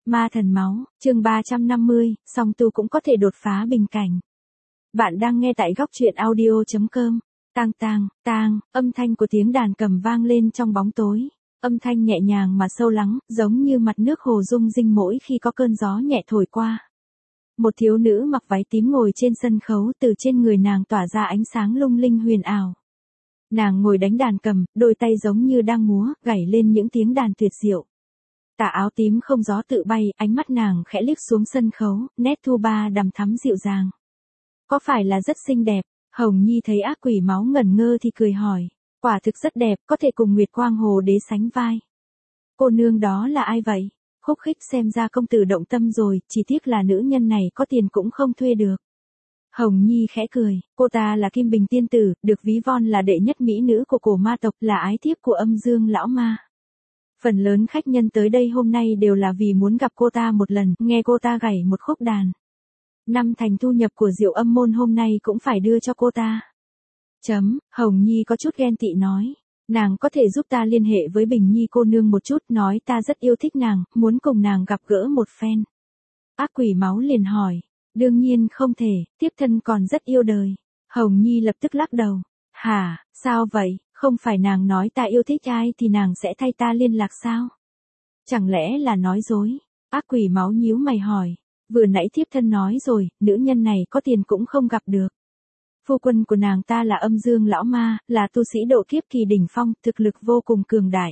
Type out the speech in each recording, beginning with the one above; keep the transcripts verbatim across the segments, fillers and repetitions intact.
Ma thần máu, chương ba trăm năm mươi, song tu cũng có thể đột phá bình cảnh. Bạn đang nghe tại góc truyện audio chấm com. Tang tang, tang, âm thanh của tiếng đàn cầm vang lên trong bóng tối. Âm thanh nhẹ nhàng mà sâu lắng, giống như mặt nước hồ rung rinh mỗi khi có cơn gió nhẹ thổi qua. Một thiếu nữ mặc váy tím ngồi trên sân khấu, từ trên người nàng tỏa ra ánh sáng lung linh huyền ảo. Nàng ngồi đánh đàn cầm, đôi tay giống như đang múa, gảy lên những tiếng đàn tuyệt diệu. Tà áo tím không gió tự bay, ánh mắt nàng khẽ liếc xuống sân khấu, nét thu ba đằm thắm dịu dàng. Có phải là rất xinh đẹp? Hồng Nhi thấy ác quỷ máu ngẩn ngơ thì cười hỏi. Quả thực rất đẹp, có thể cùng Nguyệt Quang Hồ Đế sánh vai. Cô nương đó là ai vậy? Khúc khích xem ra công tử động tâm rồi, chỉ tiếc là nữ nhân này có tiền cũng không thuê được. Hồng Nhi khẽ cười, cô ta là Kim Bình tiên tử, được ví von là đệ nhất mỹ nữ của cổ ma tộc, là ái thiếp của Âm Dương lão ma. Phần lớn khách nhân tới đây hôm nay đều là vì muốn gặp cô ta một lần, nghe cô ta gảy một khúc đàn. Năm thành thu nhập của Diệu Âm môn hôm nay cũng phải đưa cho cô ta. Chấm, Hồng Nhi có chút ghen tị nói. Nàng có thể giúp ta liên hệ với Bình Nhi cô nương một chút, nói ta rất yêu thích nàng, muốn cùng nàng gặp gỡ một phen. Ác quỷ máu liền hỏi. Đương nhiên không thể, tiếp thân còn rất yêu đời. Hồng Nhi lập tức lắc đầu. Hả, sao vậy, không phải nàng nói ta yêu thích ai thì nàng sẽ thay ta liên lạc sao? Chẳng lẽ là nói dối? Ác quỷ máu nhíu mày hỏi. Vừa nãy thiếp thân nói rồi, nữ nhân này có tiền cũng không gặp được. Phu quân của nàng ta là Âm Dương lão ma, là tu sĩ độ kiếp kỳ đỉnh phong, thực lực vô cùng cường đại.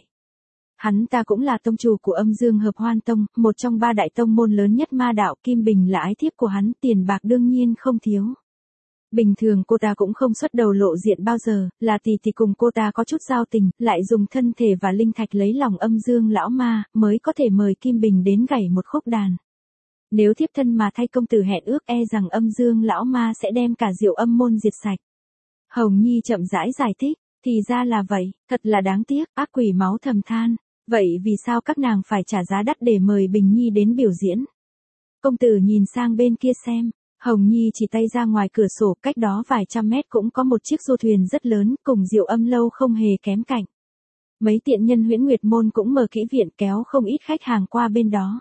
Hắn ta cũng là tông chủ của Âm Dương Hợp Hoan Tông, một trong ba đại tông môn lớn nhất ma đạo. Kim Bình là ái thiếp của hắn, tiền bạc đương nhiên không thiếu. Bình thường cô ta cũng không xuất đầu lộ diện bao giờ, là tỷ tỷ cùng cô ta có chút giao tình, lại dùng thân thể và linh thạch lấy lòng Âm Dương lão ma, mới có thể mời Kim Bình đến gảy một khúc đàn. Nếu thiếp thân mà thay công tử hẹn ước, e rằng Âm Dương lão ma sẽ đem cả Diệu Âm môn diệt sạch. Hồng Nhi chậm rãi giải thích, thì ra là vậy, thật là đáng tiếc. Ác quỷ máu thầm than. Vậy vì sao các nàng phải trả giá đắt để mời Bình Nhi đến biểu diễn? Công tử nhìn sang bên kia xem. Hồng Nhi chỉ tay ra ngoài cửa sổ, cách đó vài trăm mét cũng có một chiếc du thuyền rất lớn, cùng Diệu Âm lâu không hề kém cạnh. Mấy tiện nhân Huyễn Nguyệt môn cũng mở kỹ viện, kéo không ít khách hàng qua bên đó.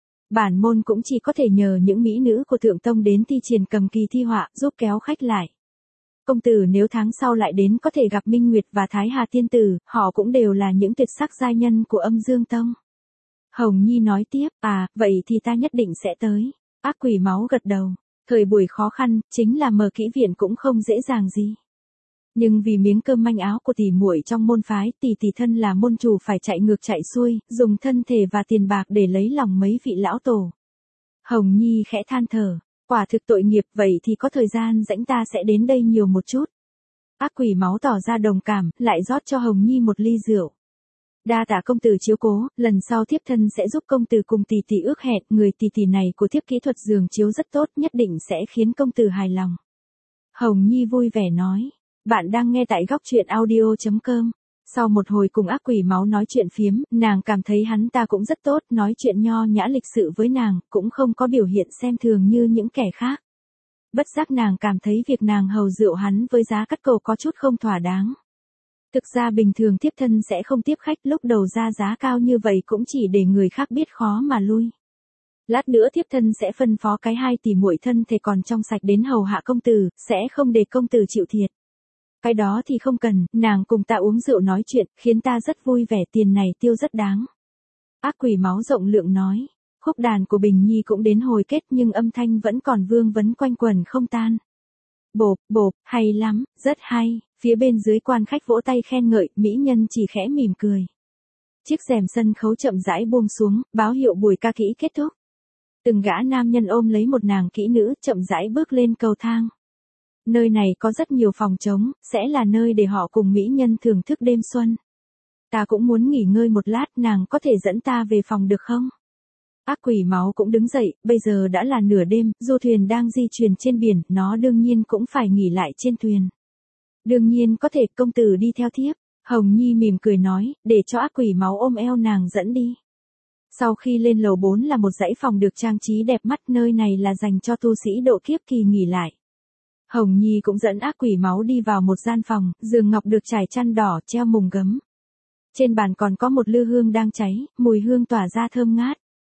Bản môn cũng chỉ có thể nhờ những mỹ nữ của Thượng Tông đến thi triển cầm kỳ thi họa, giúp kéo khách lại. Công tử nếu tháng sau lại đến có thể gặp Minh Nguyệt và Thái Hà tiên tử, họ cũng đều là những tuyệt sắc giai nhân của Âm Dương Tông. Hồng Nhi nói tiếp, à, vậy thì ta nhất định sẽ tới. Ác quỷ máu gật đầu. Thời buổi khó khăn, chính là mở kỹ viện cũng không dễ dàng gì. Nhưng vì miếng cơm manh áo của tỷ muội trong môn phái, tỷ tỷ thân là môn chủ phải chạy ngược chạy xuôi, dùng thân thể và tiền bạc để lấy lòng mấy vị lão tổ. Hồng Nhi khẽ than thở, quả thực tội nghiệp, vậy thì có thời gian rảnh ta sẽ đến đây nhiều một chút. Ác quỷ máu tỏ ra đồng cảm, lại rót cho Hồng Nhi một ly rượu. Đa tạ công tử chiếu cố, lần sau thiếp thân sẽ giúp công tử cùng tỷ tỷ ước hẹn, người tỷ tỷ này của thiếp kỹ thuật giường chiếu rất tốt, nhất định sẽ khiến công tử hài lòng. Hồng Nhi vui vẻ nói. Bạn đang nghe tại góc truyện audio chấm com. Sau một hồi cùng ác quỷ máu nói chuyện phiếm, nàng cảm thấy hắn ta cũng rất tốt, nói chuyện nho nhã lịch sự với nàng, cũng không có biểu hiện xem thường như những kẻ khác. Bất giác nàng cảm thấy việc nàng hầu rượu hắn với giá cắt cầu có chút không thỏa đáng. Thực ra bình thường thiếp thân sẽ không tiếp khách, lúc đầu ra giá cao như vậy cũng chỉ để người khác biết khó mà lui. Lát nữa thiếp thân sẽ phân phó cái hai tỷ muội thân thể còn trong sạch đến hầu hạ công tử, sẽ không để công tử chịu thiệt. Cái đó thì không cần, nàng cùng ta uống rượu nói chuyện, khiến ta rất vui vẻ, tiền này tiêu rất đáng. Ác quỷ máu rộng lượng nói, khúc đàn của Bình Nhi cũng đến hồi kết nhưng âm thanh vẫn còn vương vấn quanh quẩn không tan. Bộp, bộp, hay lắm, rất hay, phía bên dưới quan khách vỗ tay khen ngợi, mỹ nhân chỉ khẽ mỉm cười. Chiếc rèm sân khấu chậm rãi buông xuống, báo hiệu buổi ca kỹ kết thúc. Từng gã nam nhân ôm lấy một nàng kỹ nữ, chậm rãi bước lên cầu thang. Nơi này có rất nhiều phòng trống, sẽ là nơi để họ cùng mỹ nhân thưởng thức đêm xuân. Ta cũng muốn nghỉ ngơi một lát, nàng có thể dẫn ta về phòng được không? Ác quỷ máu cũng đứng dậy, bây giờ đã là nửa đêm, du thuyền đang di chuyển trên biển, nó đương nhiên cũng phải nghỉ lại trên thuyền. Đương nhiên có thể, công tử đi theo thiếp. Hồng Nhi mỉm cười nói, để cho ác quỷ máu ôm eo nàng dẫn đi. Sau khi lên lầu bốn là một dãy phòng được trang trí đẹp mắt, nơi này là dành cho tu sĩ độ kiếp kỳ nghỉ lại. Hồng Nhi cũng dẫn ác quỷ máu đi vào một gian phòng, giường ngọc được trải chăn đỏ, treo mùng gấm. Trên bàn còn có một lư hương đang cháy, mùi hương tỏa ra thơm ngát.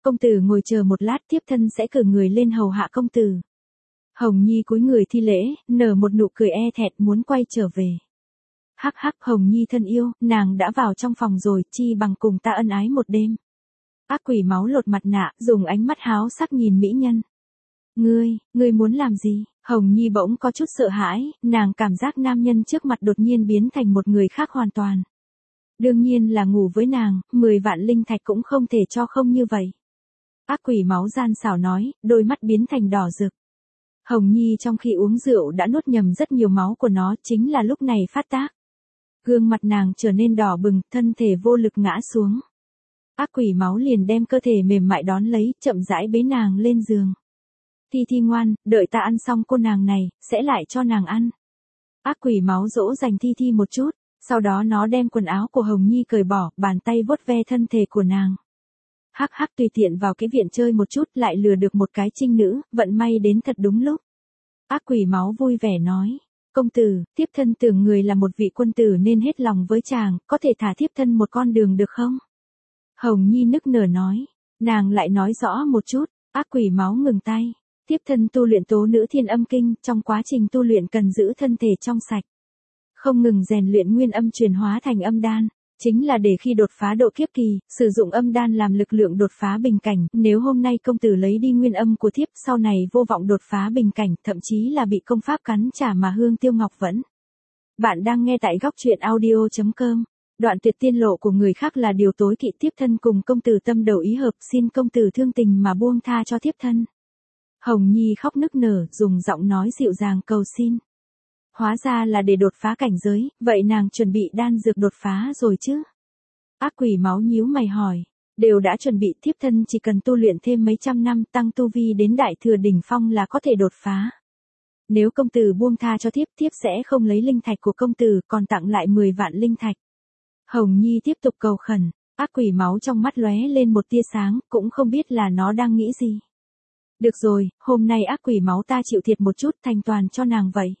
Công tử ngồi chờ một lát, thiếp thân sẽ cử người lên hầu hạ công tử. Hồng Nhi cúi người thi lễ, nở một nụ cười e thẹn muốn quay trở về. Hắc hắc, Hồng Nhi thân yêu, nàng đã vào trong phòng rồi, chi bằng cùng ta ân ái một đêm. Ác quỷ máu lột mặt nạ, dùng ánh mắt háo sắc nhìn mỹ nhân. Ngươi, ngươi muốn làm gì? Hồng Nhi bỗng có chút sợ hãi, nàng cảm giác nam nhân trước mặt đột nhiên biến thành một người khác hoàn toàn. Đương nhiên là ngủ với nàng, mười vạn linh thạch cũng không thể cho không như vậy. Ác quỷ máu gian xảo nói, đôi mắt biến thành đỏ rực. Hồng Nhi trong khi uống rượu đã nuốt nhầm rất nhiều máu của nó, chính là lúc này phát tác. Gương mặt nàng trở nên đỏ bừng, thân thể vô lực ngã xuống. Ác quỷ máu liền đem cơ thể mềm mại đón lấy, chậm rãi bế nàng lên giường. Thi Thi ngoan, đợi ta ăn xong cô nàng này, sẽ lại cho nàng ăn. Ác quỷ máu dỗ dành Thi Thi một chút, sau đó nó đem quần áo của Hồng Nhi cởi bỏ, bàn tay vuốt ve thân thể của nàng. Hắc hắc, tùy tiện vào cái viện chơi một chút lại lừa được một cái trinh nữ, vận may đến thật đúng lúc. Ác quỷ máu vui vẻ nói, công tử, thiếp thân tưởng người là một vị quân tử nên hết lòng với chàng, có thể thả thiếp thân một con đường được không? Hồng Nhi nức nở nói, nàng lại nói rõ một chút, ác quỷ máu ngừng tay. Thiếp thân tu luyện tố nữ thiên âm kinh, trong quá trình tu luyện cần giữ thân thể trong sạch. Không ngừng rèn luyện nguyên âm chuyển hóa thành âm đan, chính là để khi đột phá độ kiếp kỳ, sử dụng âm đan làm lực lượng đột phá bình cảnh, nếu hôm nay công tử lấy đi nguyên âm của thiếp, sau này vô vọng đột phá bình cảnh, thậm chí là bị công pháp cắn trả mà hương tiêu ngọc vẫn. Bạn đang nghe tại góc truyện audio chấm com. Đoạn tuyệt tiên lộ của người khác là điều tối kỵ, thiếp thân cùng công tử tâm đầu ý hợp, xin công tử thương tình mà buông tha cho thiếp thân. Hồng Nhi khóc nức nở, dùng giọng nói dịu dàng cầu xin. Hóa ra là để đột phá cảnh giới, vậy nàng chuẩn bị đan dược đột phá rồi chứ? Ác quỷ máu nhíu mày hỏi, đều đã chuẩn bị, thiếp thân chỉ cần tu luyện thêm mấy trăm năm tăng tu vi đến đại thừa đỉnh phong là có thể đột phá. Nếu công tử buông tha cho thiếp, thiếp sẽ không lấy linh thạch của công tử, còn tặng lại mười vạn linh thạch. Hồng Nhi tiếp tục cầu khẩn, ác quỷ máu trong mắt lóe lên một tia sáng, cũng không biết là nó đang nghĩ gì. Được rồi, hôm nay ác quỷ máu ta chịu thiệt một chút, thành toàn cho nàng vậy.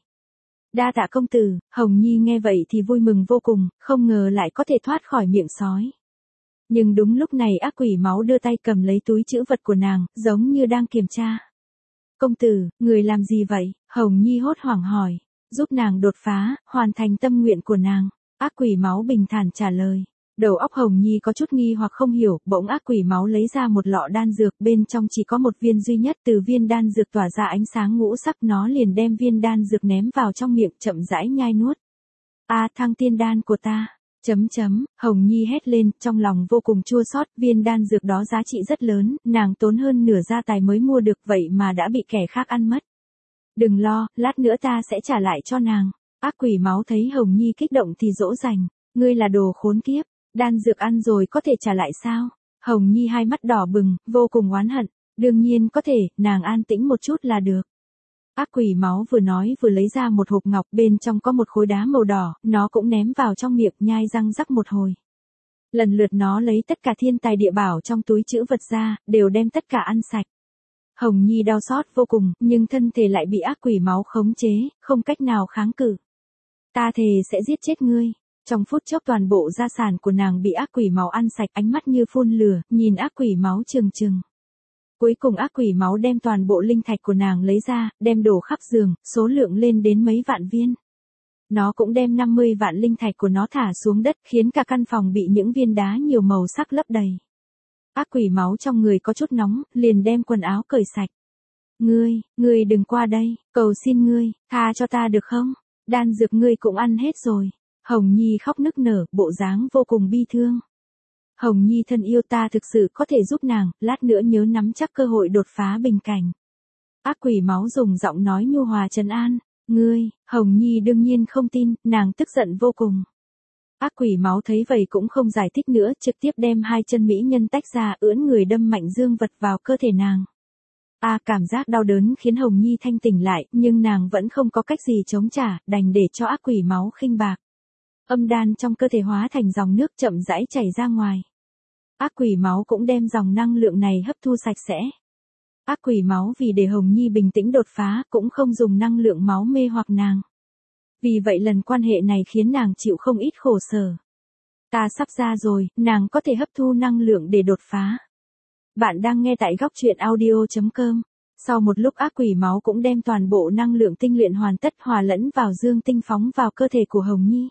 Đa tạ công tử. Hồng Nhi nghe vậy thì vui mừng vô cùng, không ngờ lại có thể thoát khỏi miệng sói. Nhưng đúng lúc này ác quỷ máu đưa tay cầm lấy túi trữ vật của nàng, giống như đang kiểm tra. Công tử, người làm gì vậy? Hồng Nhi hốt hoảng hỏi, giúp nàng đột phá, hoàn thành tâm nguyện của nàng. Ác quỷ máu bình thản trả lời. Đầu óc Hồng Nhi có chút nghi hoặc không hiểu, bỗng ác quỷ máu lấy ra một lọ đan dược, bên trong chỉ có một viên duy nhất, từ viên đan dược tỏa ra ánh sáng ngũ sắc, nó liền đem viên đan dược ném vào trong miệng, chậm rãi nhai nuốt. A, thăng tiên đan của ta. Chấm chấm, Hồng Nhi hét lên, trong lòng vô cùng chua xót, viên đan dược đó giá trị rất lớn, nàng tốn hơn nửa gia tài mới mua được, vậy mà đã bị kẻ khác ăn mất. Đừng lo, lát nữa ta sẽ trả lại cho nàng. Ác quỷ máu thấy Hồng Nhi kích động thì dỗ dành, ngươi là đồ khốn kiếp. Đan dược ăn rồi có thể trả lại sao? Hồng Nhi hai mắt đỏ bừng, vô cùng oán hận. Đương nhiên có thể, nàng an tĩnh một chút là được. Ác quỷ máu vừa nói vừa lấy ra một hộp ngọc, bên trong có một khối đá màu đỏ, nó cũng ném vào trong miệng, nhai răng rắc một hồi. Lần lượt nó lấy tất cả thiên tài địa bảo trong túi trữ vật ra, đều đem tất cả ăn sạch. Hồng Nhi đau xót vô cùng, nhưng thân thể lại bị ác quỷ máu khống chế, không cách nào kháng cự. Ta thề sẽ giết chết ngươi. Trong phút chốc toàn bộ gia sản của nàng bị ác quỷ máu ăn sạch, ánh mắt như phun lửa, nhìn ác quỷ máu trừng trừng. Cuối cùng ác quỷ máu đem toàn bộ linh thạch của nàng lấy ra, đem đổ khắp giường, số lượng lên đến mấy vạn viên. Nó cũng đem năm mươi vạn linh thạch của nó thả xuống đất, khiến cả căn phòng bị những viên đá nhiều màu sắc lấp đầy. Ác quỷ máu trong người có chút nóng, liền đem quần áo cởi sạch. Ngươi, ngươi đừng qua đây, cầu xin ngươi, tha cho ta được không? Đan dược ngươi cũng ăn hết rồi. Hồng Nhi khóc nức nở, bộ dáng vô cùng bi thương. Hồng Nhi thân yêu, ta thực sự có thể giúp nàng, lát nữa nhớ nắm chắc cơ hội đột phá bình cảnh. Ác quỷ máu dùng giọng nói nhu hòa trấn an. Ngươi, Hồng Nhi đương nhiên không tin, nàng tức giận vô cùng. Ác quỷ máu thấy vậy cũng không giải thích nữa, trực tiếp đem hai chân mỹ nhân tách ra, ưỡn người đâm mạnh dương vật vào cơ thể nàng. A, à, cảm giác đau đớn khiến Hồng Nhi thanh tỉnh lại, nhưng nàng vẫn không có cách gì chống trả, đành để cho ác quỷ máu khinh bạc. Âm đan trong cơ thể hóa thành dòng nước chậm rãi chảy ra ngoài. Ác quỷ máu cũng đem dòng năng lượng này hấp thu sạch sẽ. Ác quỷ máu vì để Hồng Nhi bình tĩnh đột phá, cũng không dùng năng lượng máu mê hoặc nàng. Vì vậy lần quan hệ này khiến nàng chịu không ít khổ sở. Ta sắp ra rồi, nàng có thể hấp thu năng lượng để đột phá. Bạn đang nghe tại góc truyện audio chấm com. Sau một lúc ác quỷ máu cũng đem toàn bộ năng lượng tinh luyện hoàn tất hòa lẫn vào dương tinh phóng vào cơ thể của Hồng Nhi.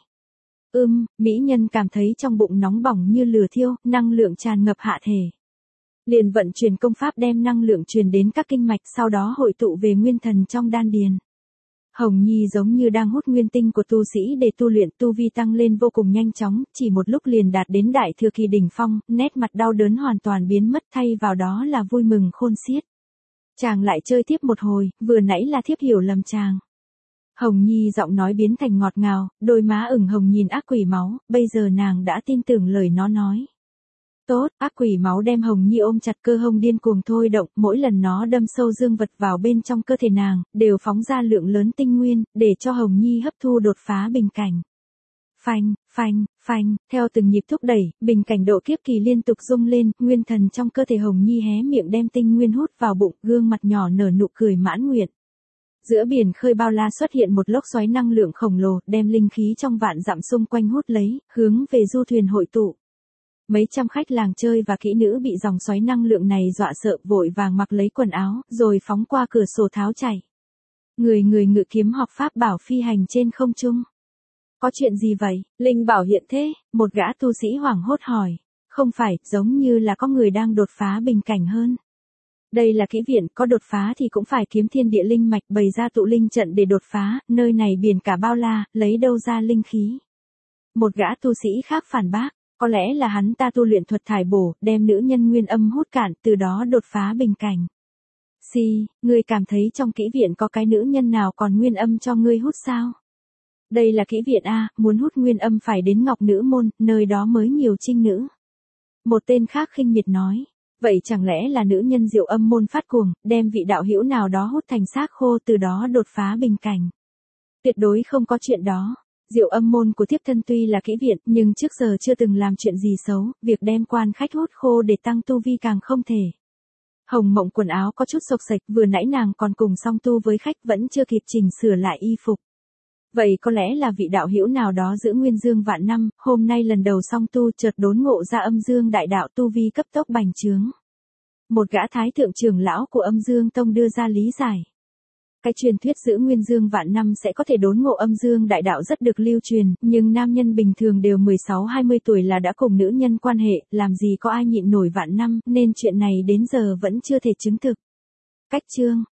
Ưm, mỹ nhân cảm thấy trong bụng nóng bỏng như lửa thiêu, năng lượng tràn ngập hạ thể. Liền vận chuyển công pháp đem năng lượng truyền đến các kinh mạch, sau đó hội tụ về nguyên thần trong đan điền. Hồng Nhi giống như đang hút nguyên tinh của tu sĩ để tu luyện, tu vi tăng lên vô cùng nhanh chóng, chỉ một lúc liền đạt đến đại thừa kỳ đỉnh phong, nét mặt đau đớn hoàn toàn biến mất, thay vào đó là vui mừng khôn xiết. Chàng lại chơi tiếp một hồi, vừa nãy là thiếp hiểu lầm chàng. Hồng Nhi giọng nói biến thành ngọt ngào, đôi má ửng hồng nhìn ác quỷ máu, bây giờ nàng đã tin tưởng lời nó nói. Tốt, ác quỷ máu đem Hồng Nhi ôm chặt, cơ hông điên cuồng thôi động, mỗi lần nó đâm sâu dương vật vào bên trong cơ thể nàng, đều phóng ra lượng lớn tinh nguyên, để cho Hồng Nhi hấp thu đột phá bình cảnh. Phanh, phanh, phanh, theo từng nhịp thúc đẩy, bình cảnh độ kiếp kỳ liên tục rung lên, nguyên thần trong cơ thể Hồng Nhi hé miệng đem tinh nguyên hút vào bụng, gương mặt nhỏ nở nụ cười mãn nguyện. Giữa biển khơi bao la xuất hiện một lốc xoáy năng lượng khổng lồ, đem linh khí trong vạn dặm xung quanh hút lấy, hướng về du thuyền hội tụ. Mấy trăm khách làng chơi và kỹ nữ bị dòng xoáy năng lượng này dọa sợ, vội vàng mặc lấy quần áo, rồi phóng qua cửa sổ tháo chạy. Người người ngự kiếm học pháp bảo phi hành trên không trung. Có chuyện gì vậy? Linh bảo hiện thế, một gã tu sĩ hoảng hốt hỏi. Không phải, giống như là có người đang đột phá bình cảnh hơn. Đây là kỹ viện, có đột phá thì cũng phải kiếm thiên địa linh mạch, bày ra tụ linh trận để đột phá, nơi này biển cả bao la, lấy đâu ra linh khí. Một gã tu sĩ khác phản bác. Có lẽ là hắn ta tu luyện thuật thải bổ, đem nữ nhân nguyên âm hút cạn, từ đó đột phá bình cảnh. Si, ngươi cảm thấy trong kỹ viện có cái nữ nhân nào còn nguyên âm cho ngươi hút sao? Đây là kỹ viện A, muốn hút nguyên âm phải đến Ngọc Nữ Môn, nơi đó mới nhiều trinh nữ. Một tên khác khinh miệt nói, vậy chẳng lẽ là nữ nhân Diệu Âm Môn phát cuồng, đem vị đạo hữu nào đó hút thành xác khô, từ đó đột phá bình cảnh? Tuyệt đối không có chuyện đó. Diệu Âm Môn của thiếp thân tuy là kỹ viện, nhưng trước giờ chưa từng làm chuyện gì xấu, việc đem quan khách hút khô để tăng tu vi càng không thể. Hồng Mộng quần áo có chút xộc xệch, vừa nãy nàng còn cùng song tu với khách, vẫn chưa kịp chỉnh sửa lại y phục. Vậy có lẽ là vị đạo hữu nào đó giữ nguyên dương vạn năm, hôm nay lần đầu song tu chợt đốn ngộ ra âm dương đại đạo, tu vi cấp tốc bành trướng. Một gã thái thượng trưởng lão của Âm Dương Tông đưa ra lý giải. Cái truyền thuyết giữ nguyên dương vạn năm sẽ có thể đốn ngộ âm dương đại đạo rất được lưu truyền, nhưng nam nhân bình thường đều mười sáu hai mươi tuổi là đã cùng nữ nhân quan hệ, làm gì có ai nhịn nổi vạn năm, nên chuyện này đến giờ vẫn chưa thể chứng thực. Cách chương,